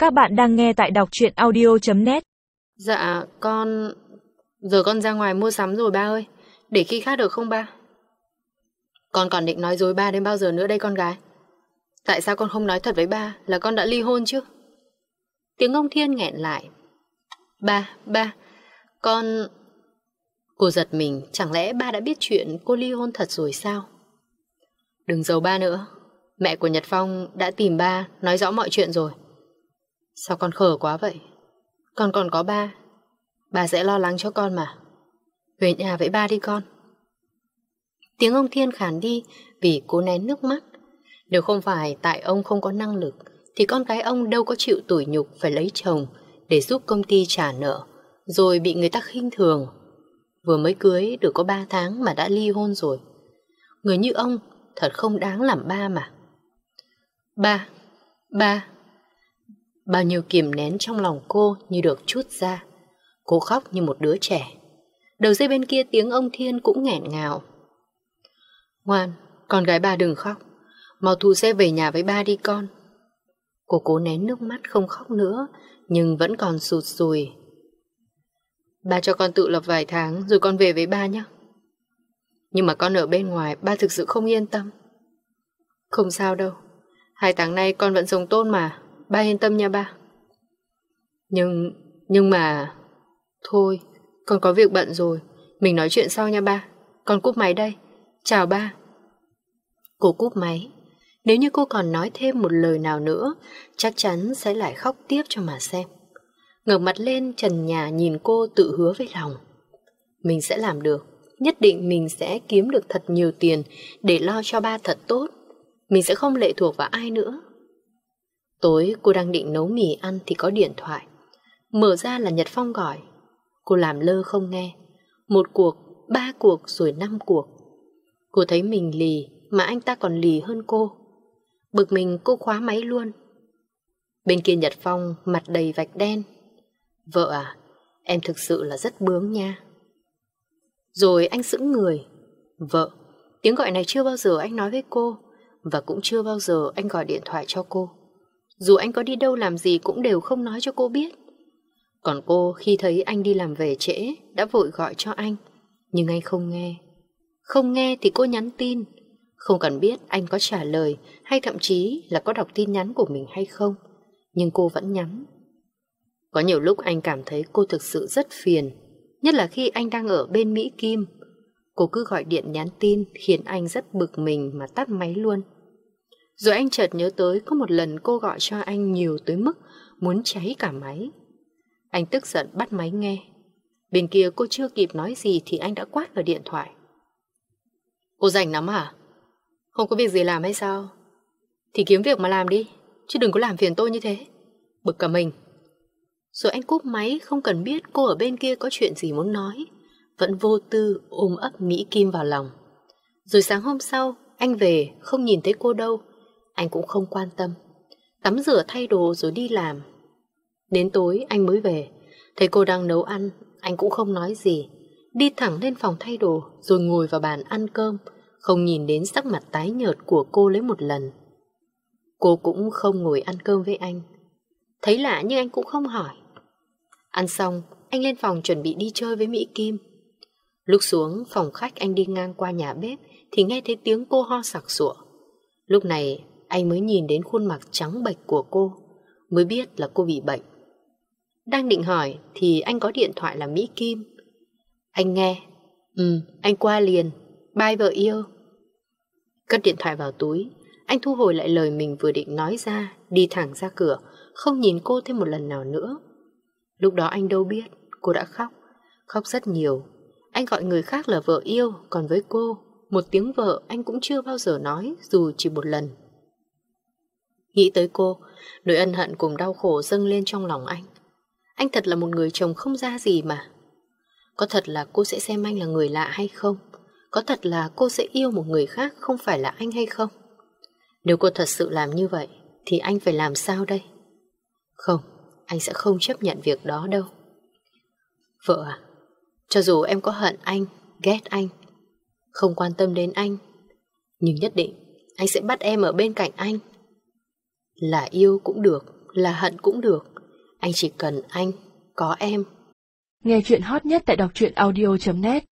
Các bạn đang nghe tại đọc truyện audio.net. Dạ con... Giờ con ra ngoài mua sắm rồi ba ơi. Để khi khác được không ba? Con còn định nói dối ba đến bao giờ nữa đây con gái? Tại sao con không nói thật với ba là con đã ly hôn chứ? Tiếng ông Thiên nghẹn lại. Ba, con... Cô giật mình, chẳng lẽ ba đã biết chuyện cô ly hôn thật rồi sao? Đừng giấu ba nữa. Mẹ của Nhật Phong đã tìm ba, nói rõ mọi chuyện rồi. Sao con khờ quá vậy? Con còn có ba. Bà sẽ lo lắng cho con mà. Về nhà với ba đi con. Tiếng ông Thiên khàn đi vì cố nén nước mắt. Nếu không phải tại ông không có năng lực thì con gái ông đâu có chịu tủi nhục phải lấy chồng để giúp công ty trả nợ, rồi bị người ta khinh thường. Vừa mới cưới được có 3 tháng mà đã ly hôn rồi. Người như ông thật không đáng làm ba mà. Ba. Bao nhiêu kìm nén trong lòng cô như được trút ra. Cô khóc như một đứa trẻ. Đầu dây bên kia tiếng ông Thiên cũng nghẹn ngào. Ngoan, con gái ba đừng khóc. Mau thu xe về nhà với ba đi con. Cô cố nén nước mắt không khóc nữa, nhưng vẫn còn sụt sùi. Ba cho con tự lập vài tháng rồi con về với ba nhé. Nhưng mà con ở bên ngoài ba thực sự không yên tâm. Không sao đâu, 2 tháng nay con vẫn sống tốt mà. Ba yên tâm nha ba. Nhưng mà... Thôi, con có việc bận rồi. Mình nói chuyện sau nha ba. Con cúp máy đây. Chào ba. Cô cúp máy. Nếu như cô còn nói thêm một lời nào nữa, chắc chắn sẽ lại khóc tiếp cho mà xem. Ngẩng mặt lên trần nhà nhìn cô tự hứa với lòng. Mình sẽ làm được. Nhất định mình sẽ kiếm được thật nhiều tiền để lo cho ba thật tốt. Mình sẽ không lệ thuộc vào ai nữa. Tối cô đang định nấu mì ăn thì có điện thoại. Mở ra là Nhật Phong gọi. Cô làm lơ không nghe. 1 cuộc, 3 cuộc rồi 5 cuộc. Cô thấy mình lì mà anh ta còn lì hơn cô. Bực mình cô khóa máy luôn. Bên kia Nhật Phong mặt đầy vạch đen. Vợ à, em thực sự là rất bướng nha. Rồi anh sững người. Vợ, tiếng gọi này chưa bao giờ anh nói với cô. Và cũng chưa bao giờ anh gọi điện thoại cho cô. Dù anh có đi đâu làm gì cũng đều không nói cho cô biết. Còn cô khi thấy anh đi làm về trễ đã vội gọi cho anh. Nhưng anh không nghe. Không nghe thì cô nhắn tin. Không cần biết anh có trả lời hay thậm chí là có đọc tin nhắn của mình hay không. Nhưng cô vẫn nhắn. Có nhiều lúc anh cảm thấy cô thực sự rất phiền. Nhất là khi anh đang ở bên Mỹ Kim. Cô cứ gọi điện nhắn tin khiến anh rất bực mình mà tắt máy luôn. Rồi anh chợt nhớ tới có một lần cô gọi cho anh nhiều tới mức muốn cháy cả máy. Anh tức giận bắt máy nghe. Bên kia cô chưa kịp nói gì thì anh đã quát vào điện thoại. Cô rảnh lắm hả? Không có việc gì làm hay sao? Thì kiếm việc mà làm đi, chứ đừng có làm phiền tôi như thế. Bực cả mình. Rồi anh cúp máy không cần biết cô ở bên kia có chuyện gì muốn nói. Vẫn vô tư ôm ấp Mỹ Kim vào lòng. Rồi sáng hôm sau anh về không nhìn thấy cô đâu. Anh cũng không quan tâm. Tắm rửa thay đồ rồi đi làm. Đến tối anh mới về. Thấy cô đang nấu ăn, anh cũng không nói gì. Đi thẳng lên phòng thay đồ rồi ngồi vào bàn ăn cơm, không nhìn đến sắc mặt tái nhợt của cô lấy một lần. Cô cũng không ngồi ăn cơm với anh. Thấy lạ nhưng anh cũng không hỏi. Ăn xong, anh lên phòng chuẩn bị đi chơi với Mỹ Kim. Lúc xuống phòng khách anh đi ngang qua nhà bếp thì nghe thấy tiếng cô ho sặc sụa. Lúc này anh mới nhìn đến khuôn mặt trắng bệch của cô, mới biết là cô bị bệnh. Đang định hỏi thì anh có điện thoại là Mỹ Kim. Anh nghe. Anh qua liền. Bye vợ yêu. Cất điện thoại vào túi. Anh thu hồi lại lời mình vừa định nói ra, đi thẳng ra cửa, không nhìn cô thêm một lần nào nữa. Lúc đó anh đâu biết cô đã khóc. Khóc rất nhiều. Anh gọi người khác là vợ yêu, còn với cô, một tiếng vợ anh cũng chưa bao giờ nói, dù chỉ một lần. Nghĩ tới cô, nỗi ân hận cùng đau khổ dâng lên trong lòng anh. Anh thật là một người chồng không ra gì mà. Có thật là cô sẽ xem anh là người lạ hay không? Có thật là cô sẽ yêu một người khác không phải là anh hay không? Nếu cô thật sự làm như vậy thì anh phải làm sao đây? Không, anh sẽ không chấp nhận việc đó đâu. Vợ à, cho dù em có hận anh, ghét anh, không quan tâm đến anh, nhưng nhất định anh sẽ bắt em ở bên cạnh anh. Là yêu cũng được, là hận cũng được. Anh chỉ cần anh, có em. Nghe chuyện hot nhất tại đọc truyện audio.net